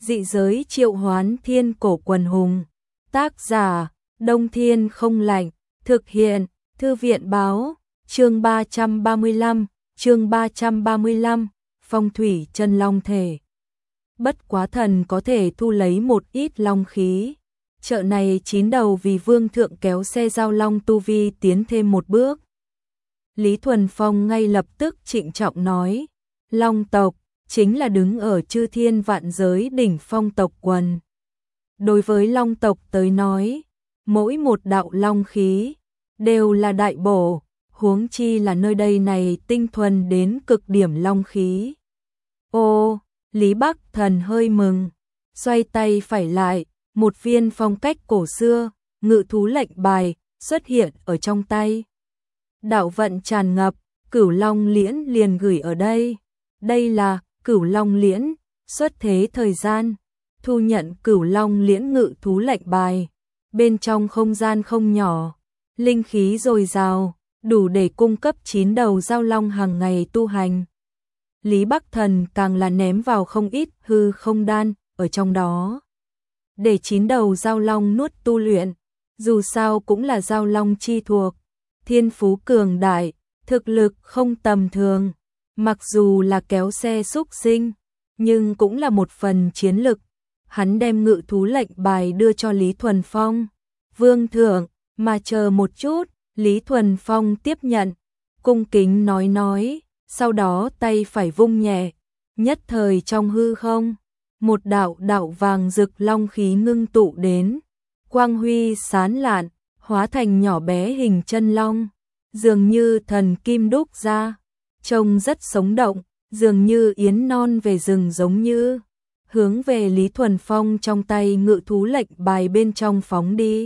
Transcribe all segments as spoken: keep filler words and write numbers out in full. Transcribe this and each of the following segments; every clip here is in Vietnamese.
Dị giới triệu hoán thiên cổ quần hùng. Tác giả, Đông Thiên không lạnh. Thực hiện, Thư viện báo. Chương ba trăm ba mươi lăm, chương ba trăm ba mươi lăm, phong thủy chân long thể. Bất quá thần có thể thu lấy một ít long khí. Chợ này chín đầu vì vương thượng kéo xe giao long tu vi tiến thêm một bước. Lý Thuần Phong ngay lập tức trịnh trọng nói, long tộc chính là đứng ở chư thiên vạn giới đỉnh phong tộc quần. Đối với long tộc tới nói, mỗi một đạo long khí đều là đại bổ, huống chi là nơi đây này tinh thuần đến cực điểm long khí. Ô, Lý Bắc Thần hơi mừng, xoay tay phải lại, một viên phong cách cổ xưa, ngự thú lệnh bài xuất hiện ở trong tay. Đạo vận tràn ngập, Cửu Long Liễn liền gửi ở đây. Đây là Cửu Long Liễn, xuất thế thời gian, thu nhận Cửu Long Liễn ngự thú lệnh bài. Bên trong không gian không nhỏ, linh khí dồi dào, đủ để cung cấp chín đầu giao long hàng ngày tu hành. Lý Bắc Thần càng là ném vào không ít hư không đan ở trong đó, để chín đầu giao long nuốt tu luyện. Dù sao cũng là giao long chi thuộc, thiên phú cường đại, thực lực không tầm thường. Mặc dù là kéo xe xúc sinh, nhưng cũng là một phần chiến lực. Hắn đem ngự thú lệnh bài đưa cho Lý Thuần Phong. Vương thượng, mà chờ một chút. Lý Thuần Phong tiếp nhận, cung kính nói nói, sau đó tay phải vung nhẹ, nhất thời trong hư không, một đạo đạo vàng rực long khí ngưng tụ đến, quang huy sán lạn, hóa thành nhỏ bé hình chân long, dường như thần kim đúc ra, trông rất sống động, dường như yến non về rừng giống như, hướng về Lý Thuần Phong trong tay ngự thú lệnh bài bên trong phóng đi.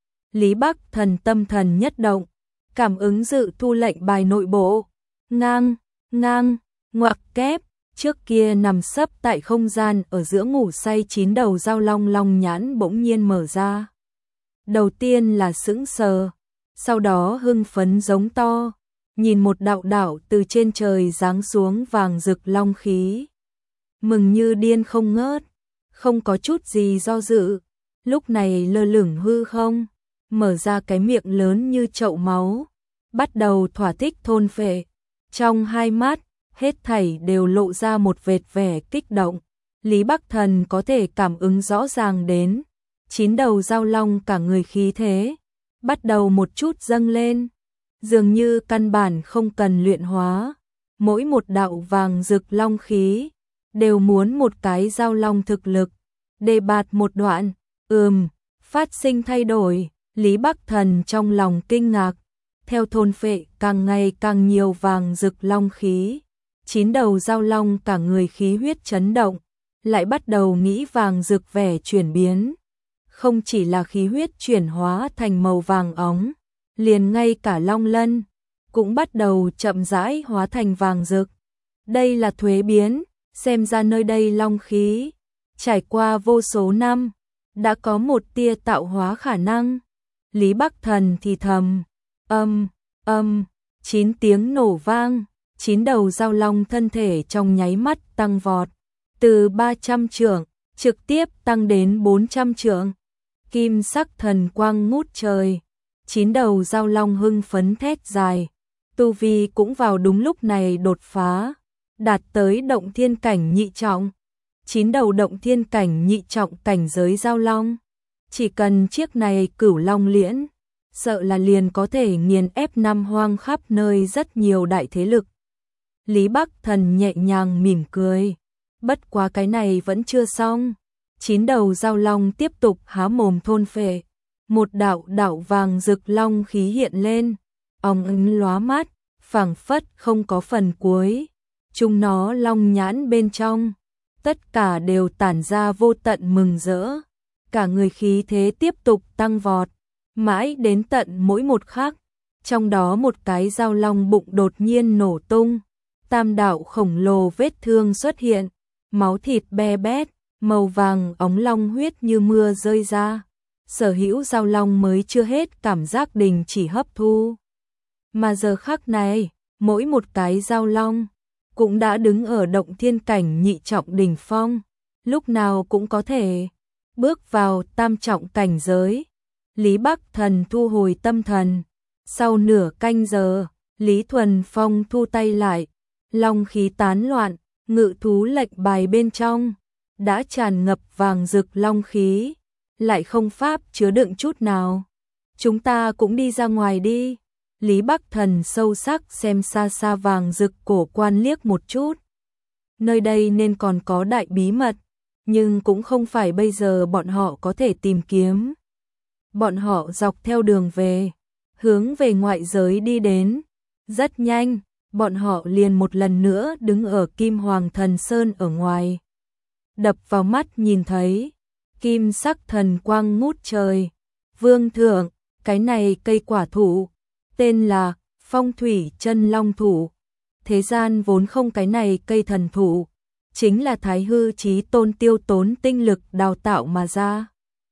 Lý Bắc Thần tâm thần nhất động, cảm ứng dự thu lệnh bài nội bộ, ngang, ngang, ngoặc kép, trước kia nằm sấp tại không gian ở giữa ngủ say chín đầu giao long long nhãn bỗng nhiên mở ra. Đầu tiên là sững sờ, sau đó hưng phấn giống to, nhìn một đạo đạo từ trên trời giáng xuống vàng rực long khí. Mừng như điên không ngớt, không có chút gì do dự, lúc này lơ lửng hư không, mở ra cái miệng lớn như chậu máu, bắt đầu thỏa thích thôn phệ. Trong hai mắt, hết thảy đều lộ ra một vệt vẻ kích động. Lý Bắc Thần có thể cảm ứng rõ ràng đến, chín đầu giao long cả người khí thế, bắt đầu một chút dâng lên, dường như căn bản không cần luyện hóa. Mỗi một đạo vàng rực long khí, đều muốn một cái giao long thực lực, đề bạt một đoạn, ừm, phát sinh thay đổi. Lý Bắc Thần trong lòng kinh ngạc, theo thôn phệ càng ngày càng nhiều vàng rực long khí, chín đầu giao long cả người khí huyết chấn động, lại bắt đầu nghĩ vàng rực vẻ chuyển biến, không chỉ là khí huyết chuyển hóa thành màu vàng óng, liền ngay cả long lân cũng bắt đầu chậm rãi hóa thành vàng rực. Đây là thuế biến, xem ra nơi đây long khí trải qua vô số năm, đã có một tia tạo hóa khả năng. Lý Bắc Thần thì thầm, âm, âm, chín tiếng nổ vang, chín đầu giao long thân thể trong nháy mắt tăng vọt, từ ba trăm trượng, trực tiếp tăng đến bốn trăm trượng, kim sắc thần quang ngút trời, chín đầu giao long hưng phấn thét dài, tu vi cũng vào đúng lúc này đột phá, đạt tới động thiên cảnh nhị trọng, chín đầu động thiên cảnh nhị trọng cảnh giới giao long. Chỉ cần chiếc này Cửu Long Liễn, sợ là liền có thể nghiền ép năm hoang khắp nơi rất nhiều đại thế lực. Lý Bắc Thần nhẹ nhàng mỉm cười, bất quá cái này vẫn chưa xong. Chín đầu giao long tiếp tục há mồm thôn phệ, một đạo đạo vàng rực long khí hiện lên, óng ánh lóa mắt, phảng phất không có phần cuối. Chúng nó long nhãn bên trong, tất cả đều tản ra vô tận mừng rỡ. Cả người khí thế tiếp tục tăng vọt, mãi đến tận mỗi một khắc, trong đó một cái giao long bụng đột nhiên nổ tung, tam đạo khổng lồ vết thương xuất hiện, máu thịt be bét, màu vàng óng long huyết như mưa rơi ra. Sở hữu giao long mới chưa hết cảm giác đình chỉ hấp thu. Mà giờ khắc này, mỗi một cái giao long cũng đã đứng ở động thiên cảnh nhị trọng đỉnh phong, lúc nào cũng có thể bước vào tam trọng cảnh giới. Lý Bắc Thần thu hồi tâm thần. Sau nửa canh giờ, Lý Thuần Phong thu tay lại, long khí tán loạn, ngự thú lệnh bài bên trong đã tràn ngập vàng rực long khí, lại không pháp chứa đựng chút nào. Chúng ta cũng đi ra ngoài đi. Lý Bắc Thần sâu sắc xem xa xa vàng rực cổ quan liếc một chút. Nơi đây nên còn có đại bí mật, nhưng cũng không phải bây giờ bọn họ có thể tìm kiếm. Bọn họ dọc theo đường về, hướng về ngoại giới đi đến. Rất nhanh, bọn họ liền một lần nữa đứng ở Kim Hoàng Thần Sơn ở ngoài. Đập vào mắt nhìn thấy, kim sắc thần quang ngút trời. Vương thượng, cái này cây quả thụ, tên là Phong Thủy Chân Long Thụ. Thế gian vốn không cái này cây thần thụ, chính là Thái Hư Chí Tôn tiêu tốn tinh lực đào tạo mà ra.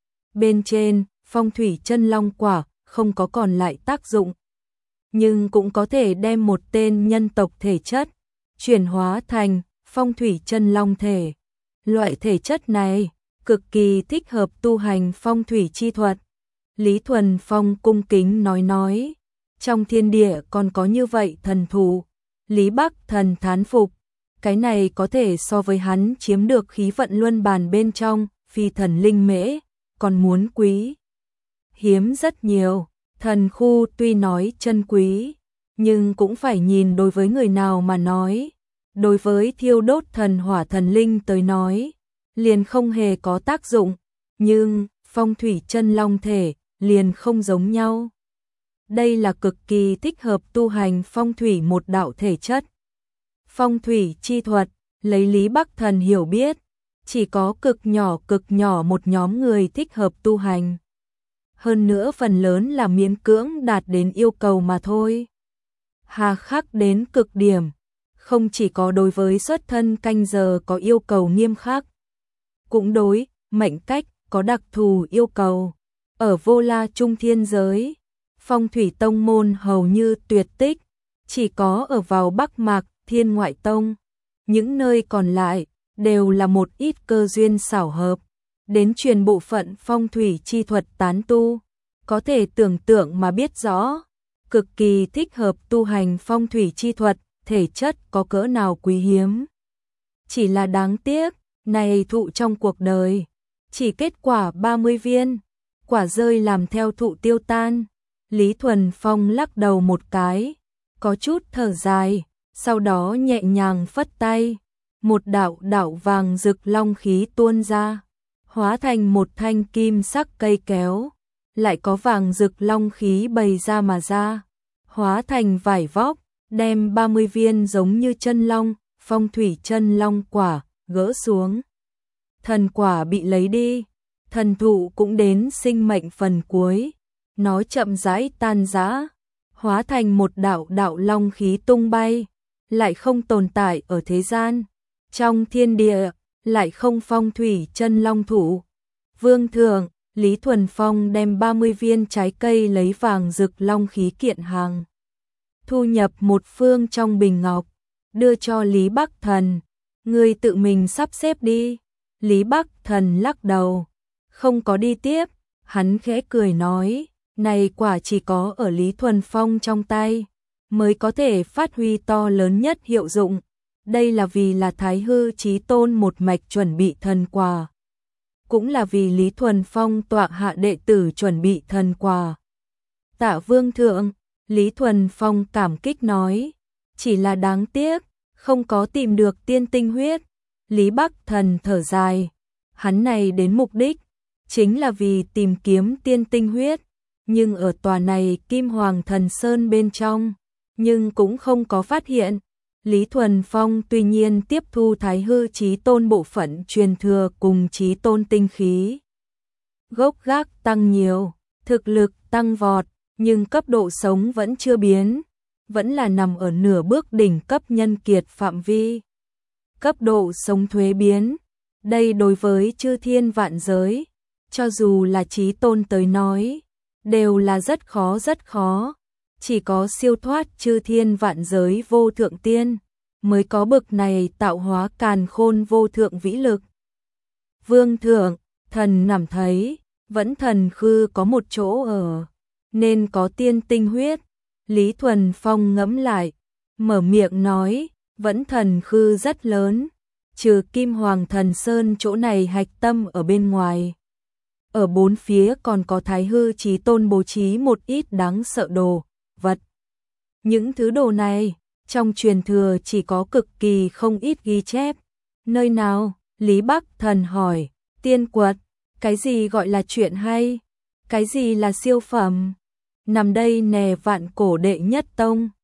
Bên trên, Phong Thủy Chân Long quả không có còn lại tác dụng, nhưng cũng có thể đem một tên nhân tộc thể chất chuyển hóa thành Phong Thủy Chân Long thể. Loại thể chất này cực kỳ thích hợp tu hành phong thủy chi thuật. Lý Thuần Phong cung kính nói nói, trong thiên địa còn có như vậy thần thù. Lý Bắc Thần thán phục, cái này có thể so với hắn chiếm được khí vận luân bàn bên trong phi thần linh mễ, còn muốn quý hiếm rất nhiều. Thần khu tuy nói chân quý, nhưng cũng phải nhìn đối với người nào mà nói. Đối với thiêu đốt thần hỏa thần linh tới nói, liền không hề có tác dụng, nhưng phong thủy chân long thể liền không giống nhau. Đây là cực kỳ thích hợp tu hành phong thủy một đạo thể chất. Phong thủy chi thuật, lấy Lý Bắc Thần hiểu biết, chỉ có cực nhỏ cực nhỏ một nhóm người thích hợp tu hành. Hơn nữa phần lớn là miễn cưỡng đạt đến yêu cầu mà thôi. Hà khắc đến cực điểm, không chỉ có đối với xuất thân canh giờ có yêu cầu nghiêm khắc, cũng đối mệnh cách có đặc thù yêu cầu. Ở Vô La Trung Thiên giới, Phong Thủy Tông môn hầu như tuyệt tích, chỉ có ở vào Bắc Mạc Thiên Ngoại Tông, những nơi còn lại đều là một ít cơ duyên xảo hợp, đến truyền bộ phận phong thủy chi thuật tán tu, có thể tưởng tượng mà biết rõ, cực kỳ thích hợp tu hành phong thủy chi thuật, thể chất có cỡ nào quý hiếm. Chỉ là đáng tiếc, này thụ trong cuộc đời, chỉ kết quả ba mươi viên, quả rơi làm theo thụ tiêu tan. Lý Thuần Phong lắc đầu một cái, có chút thở dài, sau đó nhẹ nhàng phất tay, một đạo đạo vàng rực long khí tuôn ra, hóa thành một thanh kim sắc cây kéo, lại có vàng rực long khí bày ra mà ra, hóa thành vải vóc, đem ba mươi viên giống như chân long, phong thủy chân long quả, gỡ xuống. Thần quả bị lấy đi, thần thụ cũng đến sinh mệnh phần cuối, nó chậm rãi tan rã, hóa thành một đạo đạo long khí tung bay, lại không tồn tại ở thế gian. Trong thiên địa, lại không phong thủy chân long thụ. Vương thượng, Lý Thuần Phong đem ba mươi viên trái cây lấy vàng rực long khí kiện hàng, thu nhập một phương trong bình ngọc, đưa cho Lý Bắc Thần. Ngươi tự mình sắp xếp đi. Lý Bắc Thần lắc đầu, không có đi tiếp. Hắn khẽ cười nói, này quả chỉ có ở Lý Thuần Phong trong tay, mới có thể phát huy to lớn nhất hiệu dụng. Đây là vì là Thái Hư Chí Tôn một mạch chuẩn bị thần quả, cũng là vì Lý Thuần Phong tọa hạ đệ tử chuẩn bị thần quả. Tạ Vương thượng, Lý Thuần Phong cảm kích nói, chỉ là đáng tiếc, không có tìm được tiên tinh huyết. Lý Bắc Thần thở dài, hắn này đến mục đích, chính là vì tìm kiếm tiên tinh huyết, nhưng ở tòa này Kim Hoàng Thần Sơn bên trong, nhưng cũng không có phát hiện. Lý Thuần Phong tuy nhiên tiếp thu Thái Hư Chí Tôn bộ phận truyền thừa cùng Chí Tôn tinh khí, gốc gác tăng nhiều, thực lực tăng vọt, nhưng cấp độ sống vẫn chưa biến, vẫn là nằm ở nửa bước đỉnh cấp nhân kiệt phạm vi. Cấp độ sống thuế biến, đây đối với chư thiên vạn giới, cho dù là Chí Tôn tới nói, đều là rất khó rất khó. Chỉ có siêu thoát chư thiên vạn giới vô thượng tiên, mới có bực này tạo hóa càn khôn vô thượng vĩ lực. Vương thượng, thần cảm thấy, vẫn thần khư có một chỗ ở, nên có tiên tinh huyết. Lý Thuần Phong ngẫm lại, mở miệng nói, vẫn thần khư rất lớn, trừ Kim Hoàng Thần Sơn chỗ này hạch tâm ở bên ngoài. Ở bốn phía còn có Thái Hư Chí Tôn bố trí một ít đáng sợ đồ, vật. Những thứ đồ này, trong truyền thừa chỉ có cực kỳ không ít ghi chép. Nơi nào? Lý Bắc Thần hỏi, tiên quật, cái gì gọi là chuyện hay? Cái gì là siêu phẩm? Nằm đây nè vạn cổ đệ nhất tông.